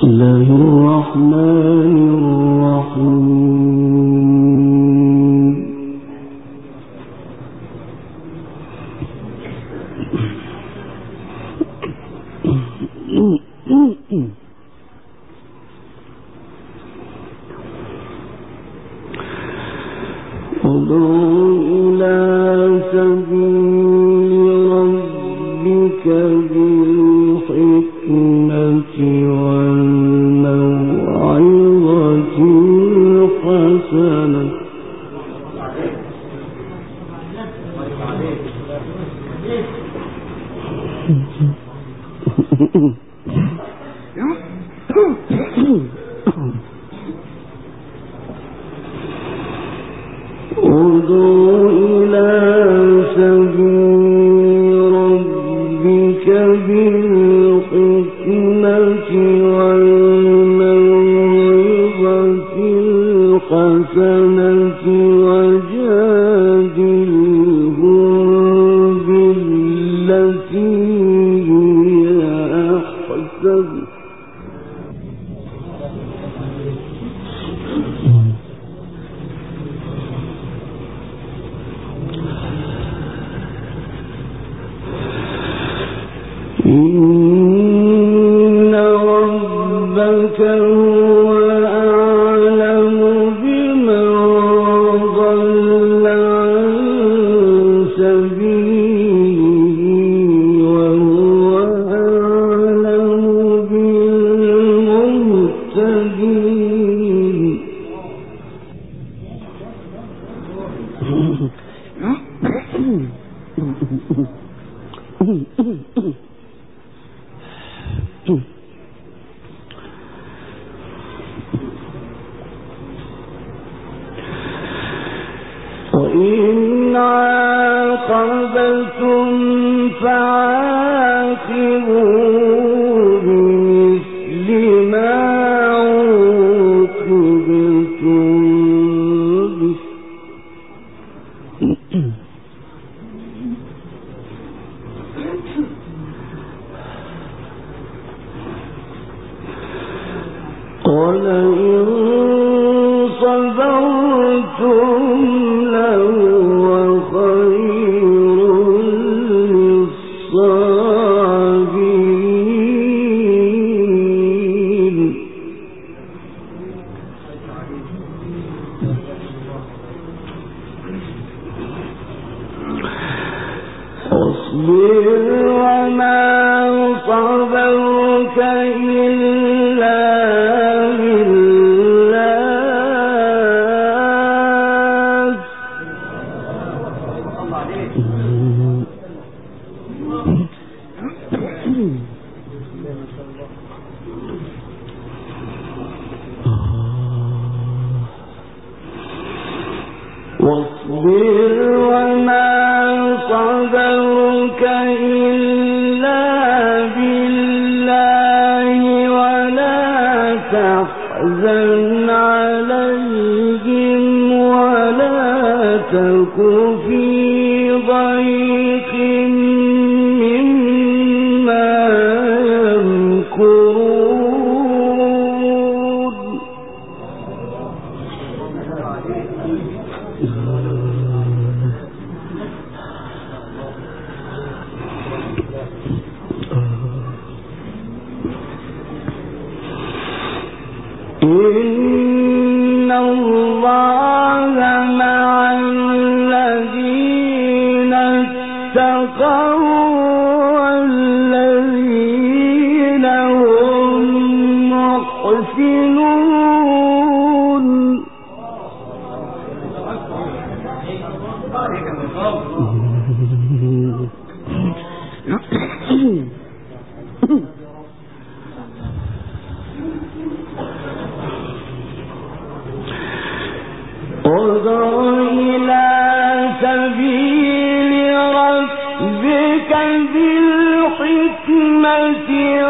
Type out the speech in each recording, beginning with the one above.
الله الرحمن الرحيم. ادع إلى سبيل ربك بالحكمة والموعظة الحسنة ادع إلى سبيل ربك بالحكمة والموعظة الحسنة وجادلهم بالتي هي أحسن إن ربك هو أعلم بمن ضل عن سبيله وهو أعلم بالمهتدين. وإن عاقبتم فعاقبوا بمثل ما عوقبتم به ولئن صبرتم لهو خير للصابرين. واصبر وما صبرك إلا واصبر وما صبرك إلا بالله ولا تحزن عليهم ولا تك في ضيق مما يمكرون. إن الله مع الذين اتقوا والذين هم محسنون. ادع إلى سبيل ربك بالحكمة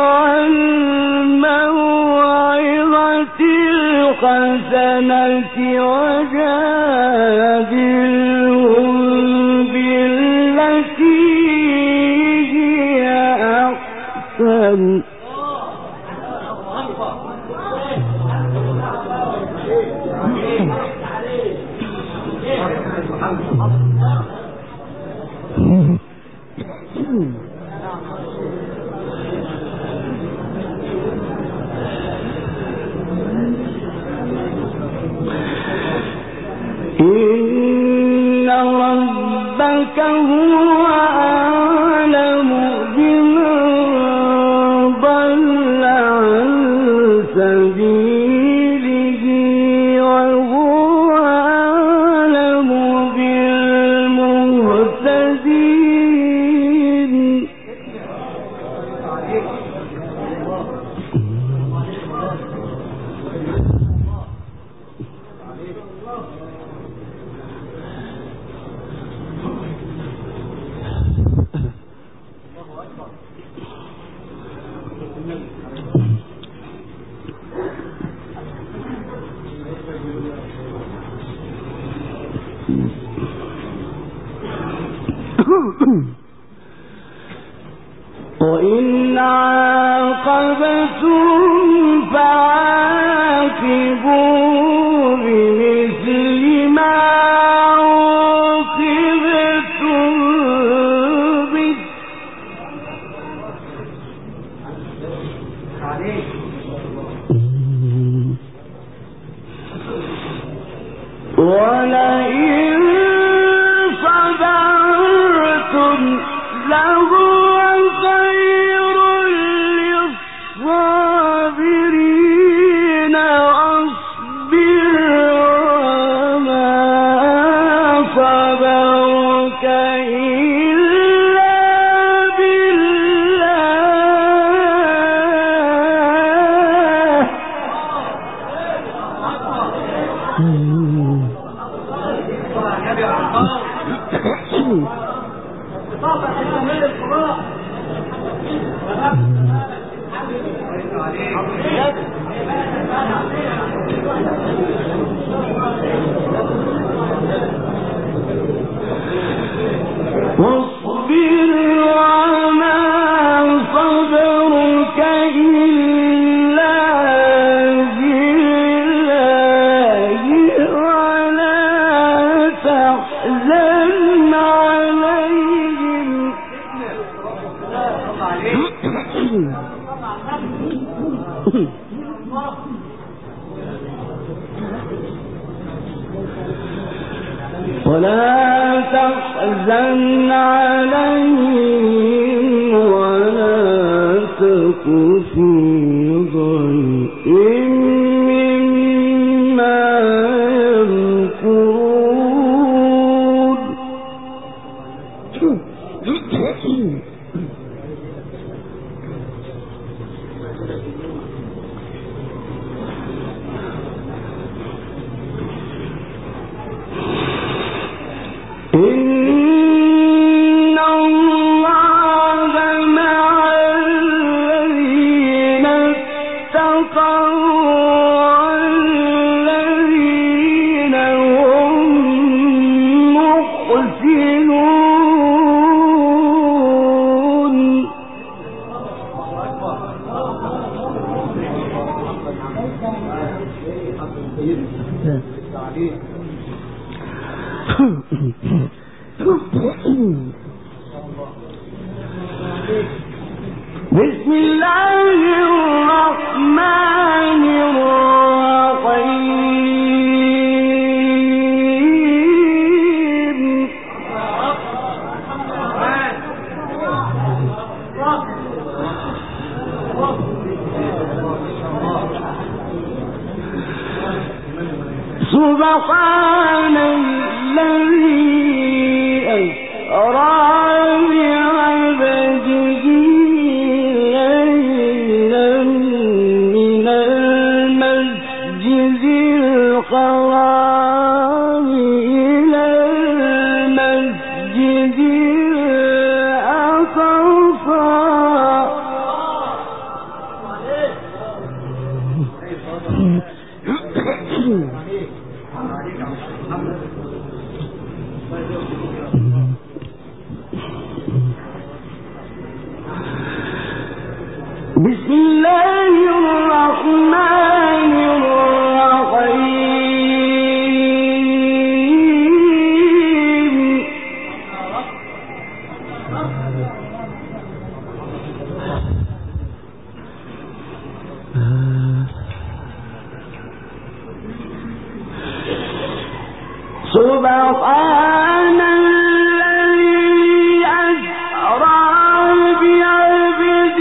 والموعظة الحسنة وجادلهم بالتي هي أحسن إن ربك هو أعلم بمن ضل عن سبيله وهو أعلم بالمهتدين. وإن عاقبتم فعاقبوا بمثل ما عوقبتم به ولئن صبرتم لهو خير للصابرين واصبر وما صبرك إلا واصبر وما صبرك إلا بالله ولا تحزن عليهم. ولا تحزن عليهم ولا تك في ضيق مما يمكرون. إن الله مع الذين اتقوا والذين هم محسنون. بسم الله الرحمن الرحيم. سبحان الذي أسرى بعبده ليلا من المسجد الحرام إلى المسجد الأقصى بسم الله الرحمن الرحيم. سبحان الذي أسرى بعبده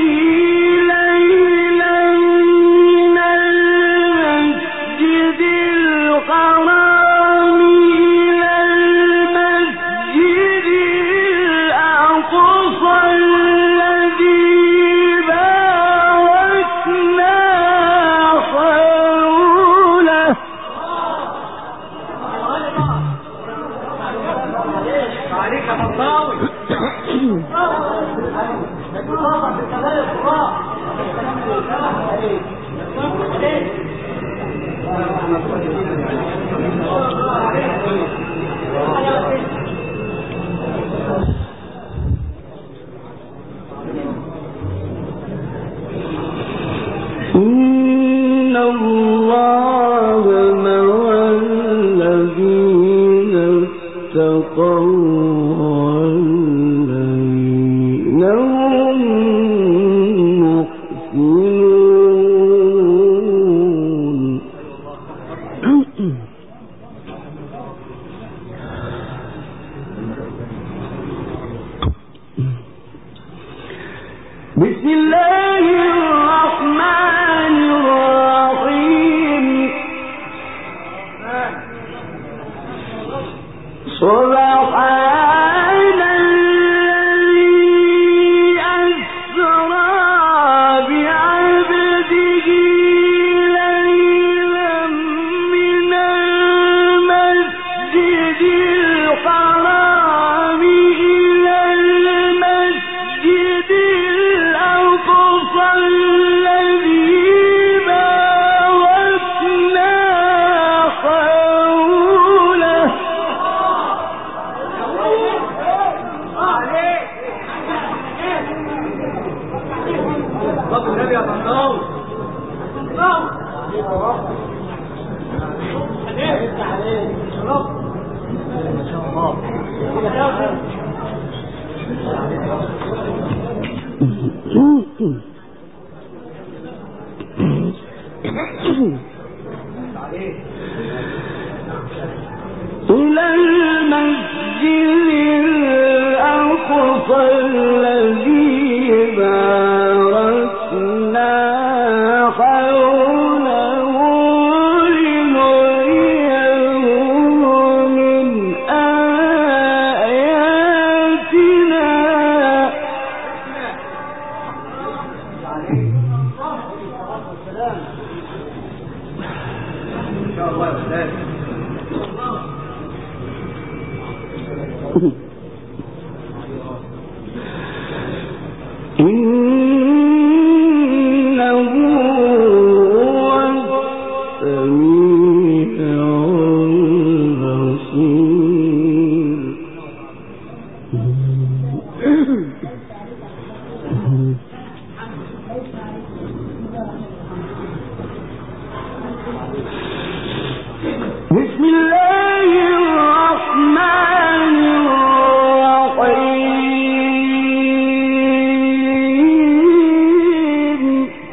ليلا من المسجد الحرام إلى المسجد الأقصى الذي باركنا حوله إن الله مع الذين اتقوا والذين هم محسنون. بسم الله الرحمن الرحيم. سبحان الذي أسرى بعبده ليلا من المسجد الحرام إلى المسجد الأقصى الذي باركنا حوله. إلى المسجد الأقصى الذي باركنا حوله لنريه من آياتنا. إنه هو السميع البصير. بسم الله الرحمن الرحيم.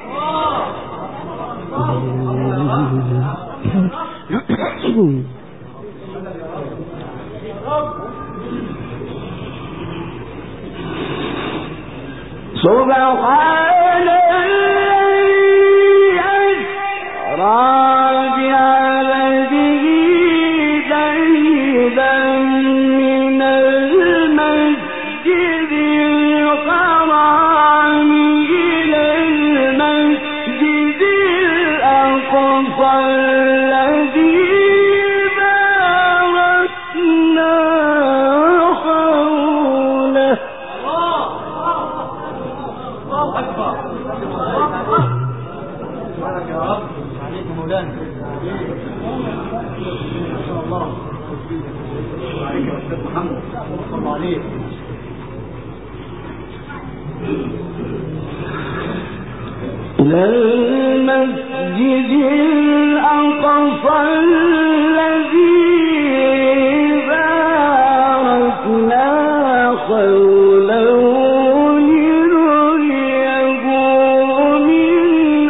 سبحان الذي أسرى بعبده ليلا من المسجد الحرام إلى المسجد الأقصى الذي باركنا حوله. بارك يا رب عليك مولانا. ما شاء الله عليك يا أستاذ محمد. صلى الله عليه. إلى المسجد الأقصى الذي باركنا حوله لنريه من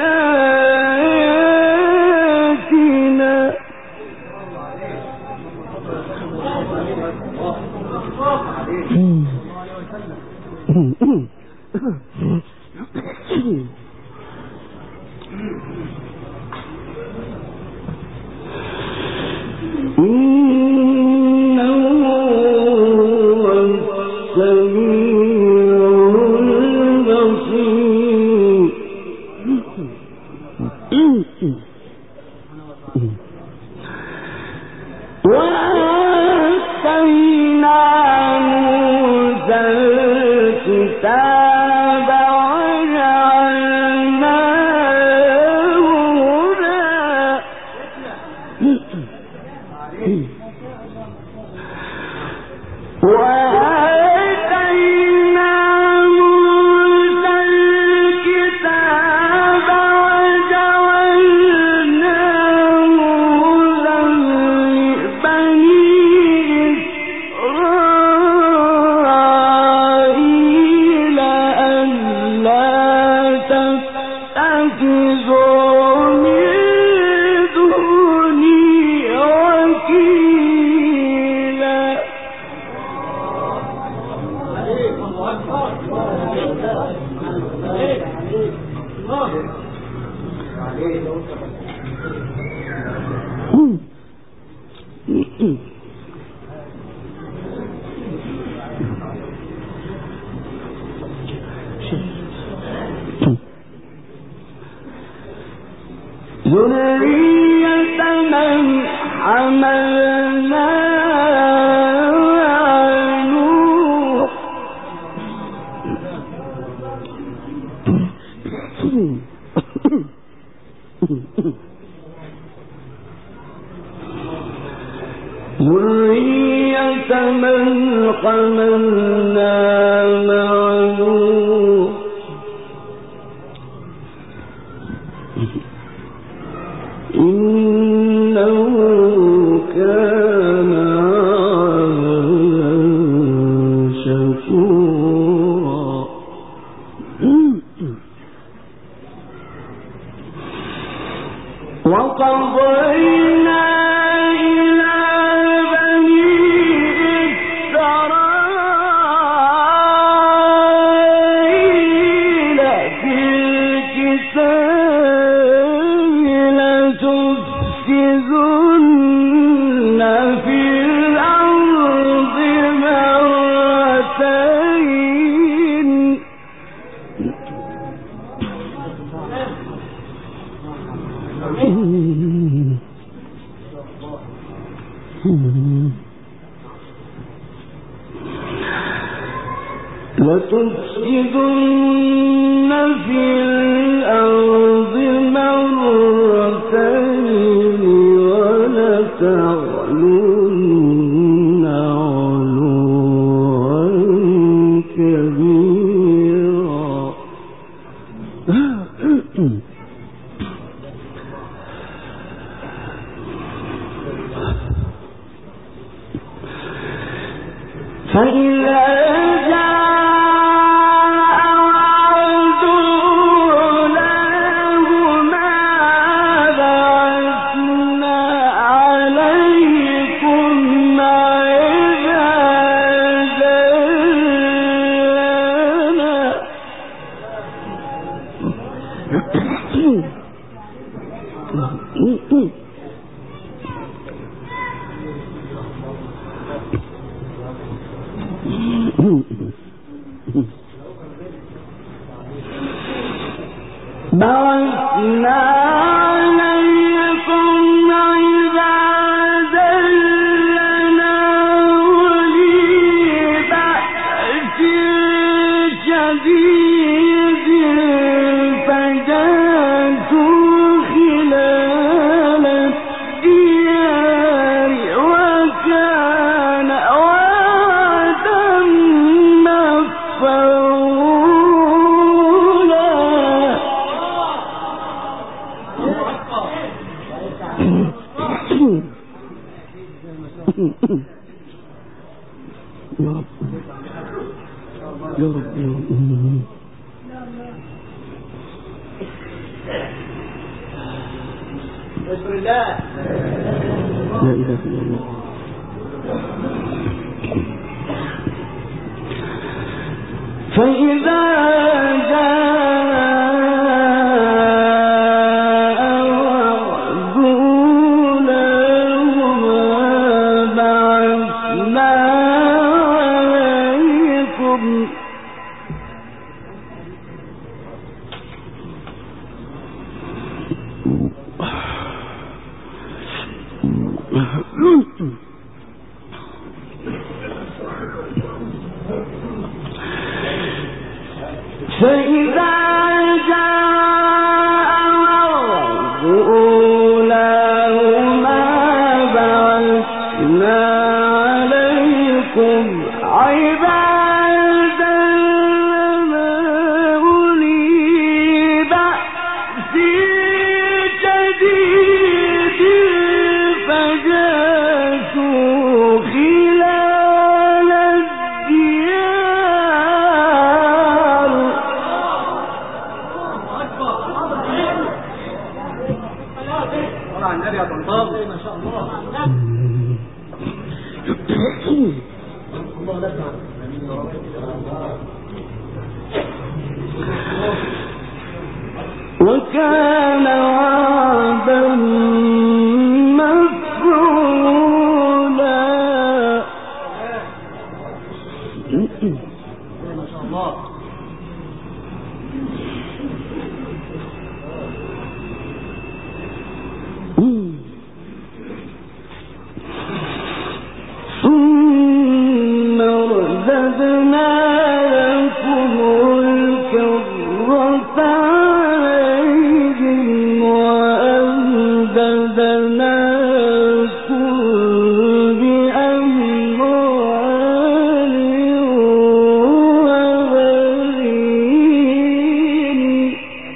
آياتنا. ذرية من حملنا نوح ذرية من حملنا مع نوح إنه كان شكورا وقضينا إلى بني إسرائيل في الكتاب لتفسدن في الأرض مرتين لتفسدن في الأرض مرتين ولتعلن علوا كبيرا فإذا بعثنا عليكم عبادا لنا أولي بأس شديد فجاسوا خلال الديار وكان وعدا مفعولا يا رب لا إله إلا الله فإذا وكان وعدا مفعولا. ما شاء الله. ثم رددنا لكم الكرة عليهم وأمددناكم بأموال وبنين.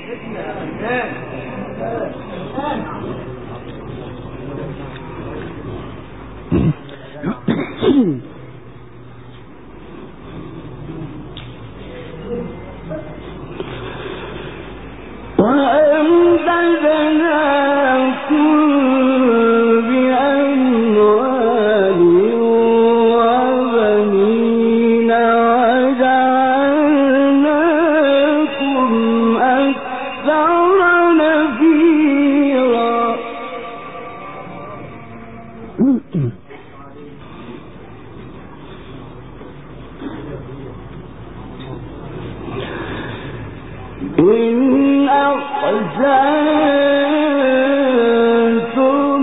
وأمددناكم بأموال وبنين وجعلناكم أكثر نفيرا. إن أحسنتم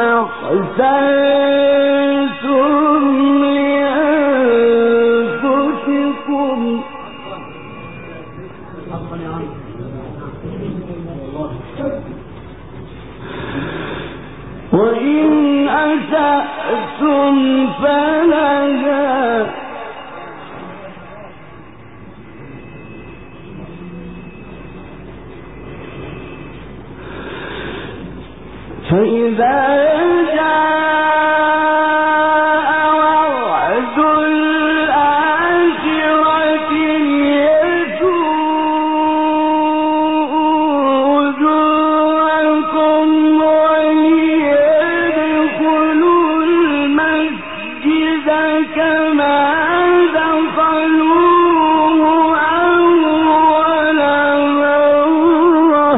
أحسنتم لأنفسكم وإن أسأتم فلها فإذا جاء وعد الآخرة ليسوءوا وجوهكم وليدخلوا المسجد كما دخلوه أول مرة.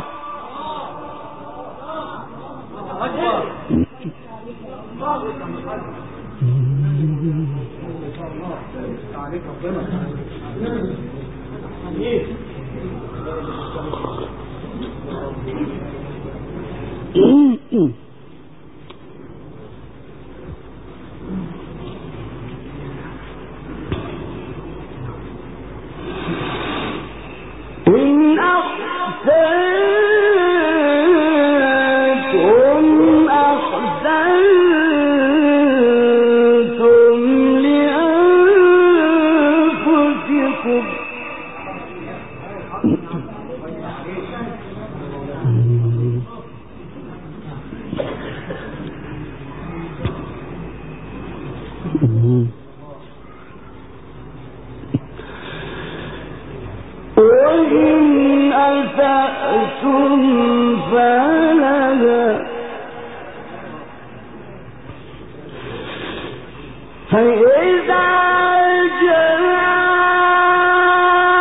إن أحسنتم أحسنتم لأنفسكم وإن أسأتم فلها فإذا جاء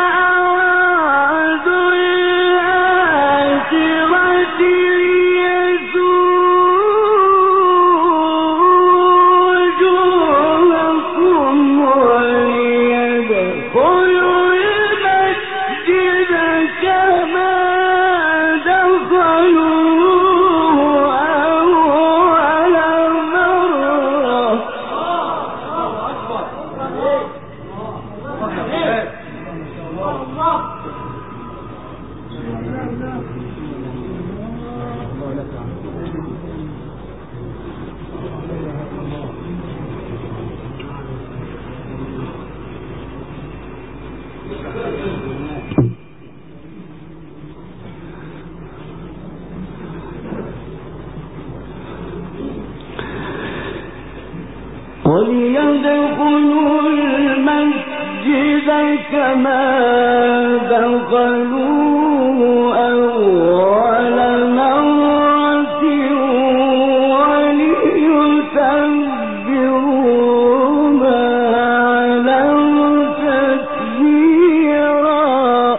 ادخلوا المسجد كما دخلوه أول مرة وليتبروا ما علوا تتبيرا.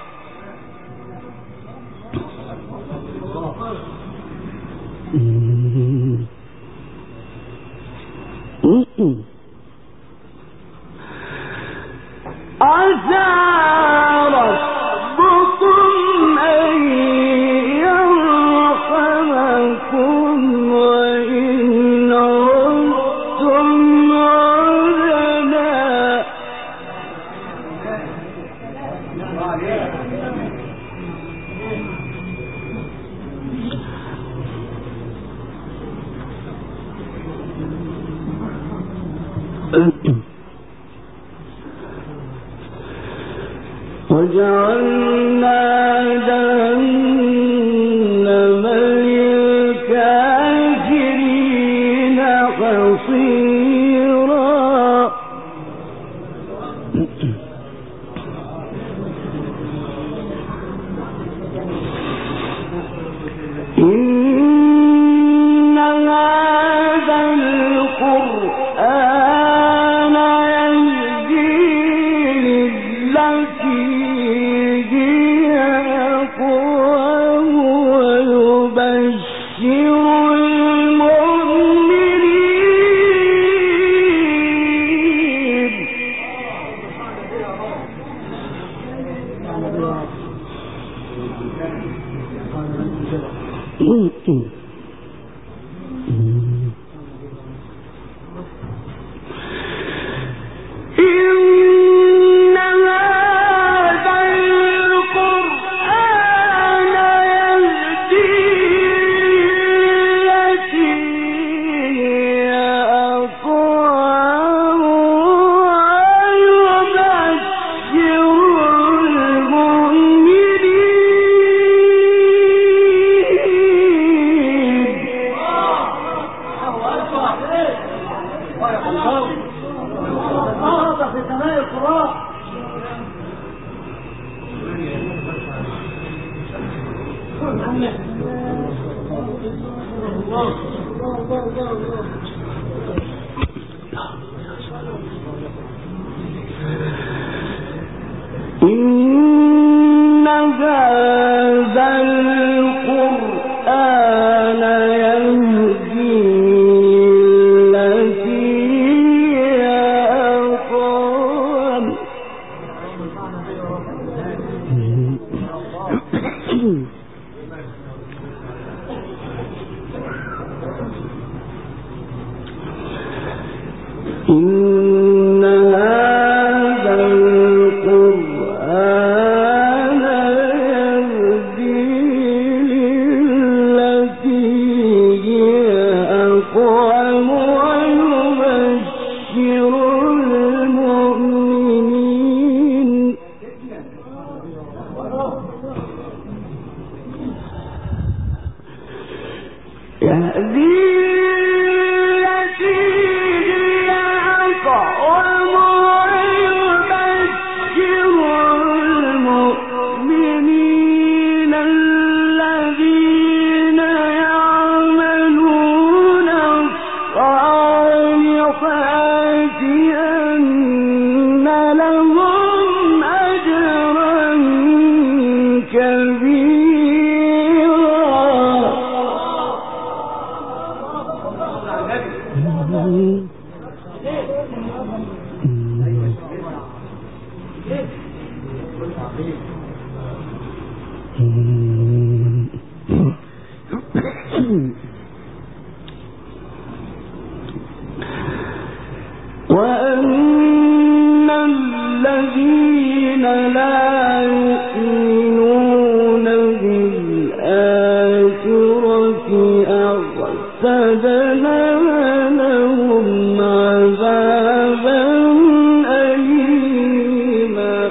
عسى ربكم أن يرحمكم وإن عدتم عدنا. وجعلنا جهنم للكافرين حصيرا. إن هذا القرآن يهدي للتي هي أقوم ويبشر المؤمنين. إن هذا القرآن يهدي للتي هي أقوم ويبشر في سماء القراء. إن هذا القرآن يهدي للتي هي أقوم. إن هذا القرآن يهدي للتي هي أقوم ويبشر المؤمنين. يهدي وأن الذين لا يؤمنون بالآخرة أعتدنا لهم عذابا أليما.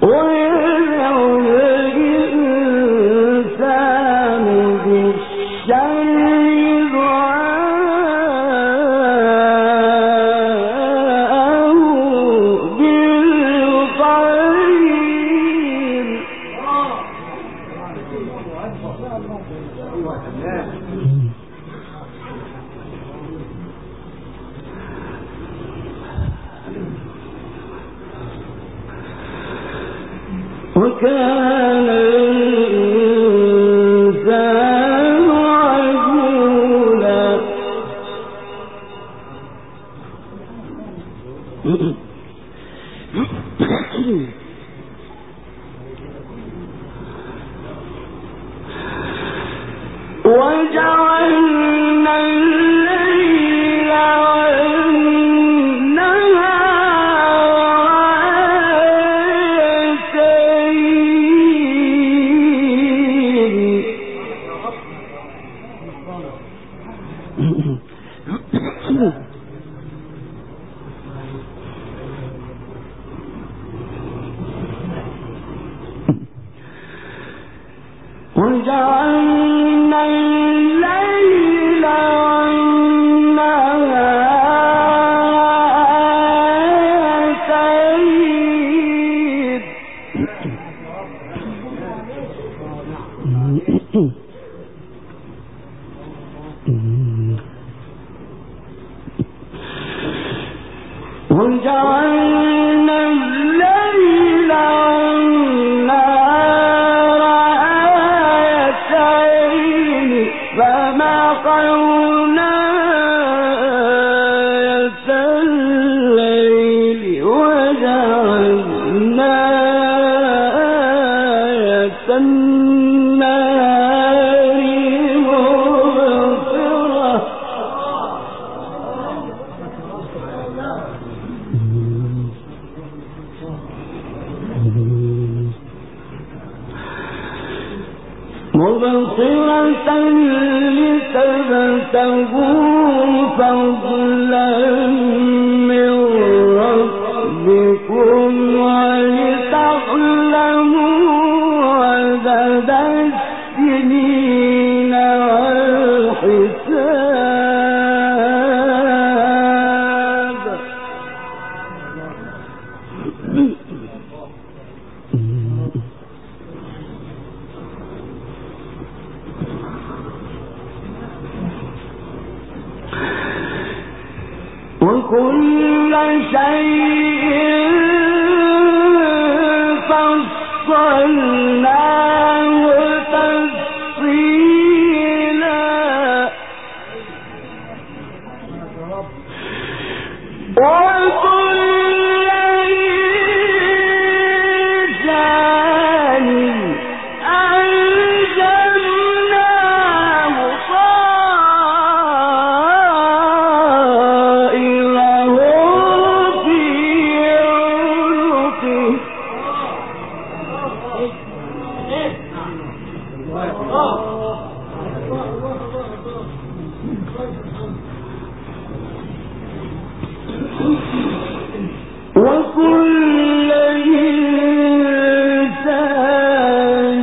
وكان الإنسان عجولا وجعلنا الليل وجعلنا الليل وجعلنا الليل آيتين فمحونا آية الليل وجعلنا آية النهار مبصرة لتبتغوا فضلا من ربكم ولتعلموا عدد السنين والحساب وكل شيء فصلناه تفصيلا وكل إنسان ألزمناه طائره في عنقه وكل إنسان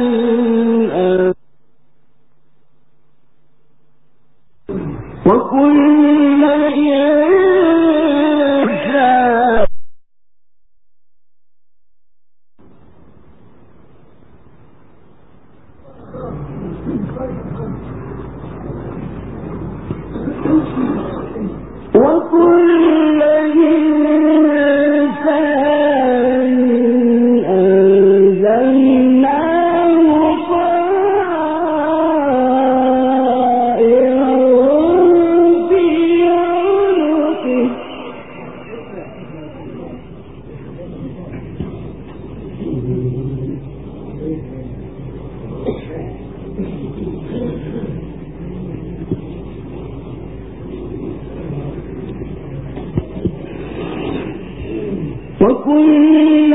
وكل إنسان وكل إنسان أنزلناه طائره في عنقه وكل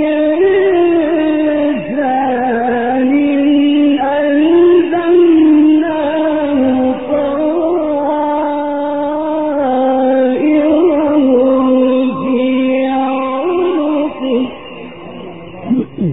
إنسان ألزمناه طائره في عنقه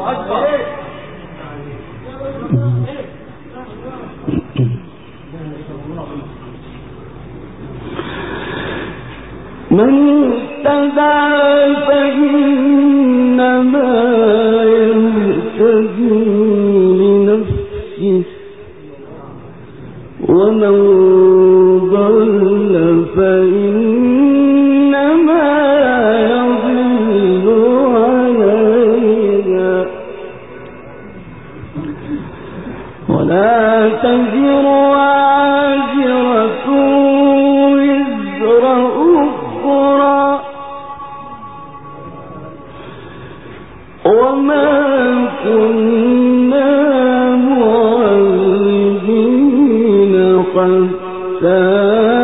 من اهتدى فإنما يهتدي لنفسه ومن ضل فإنما يضل عليها ولا تزر وازرة وزر أخرى وما كنا معذبين حتى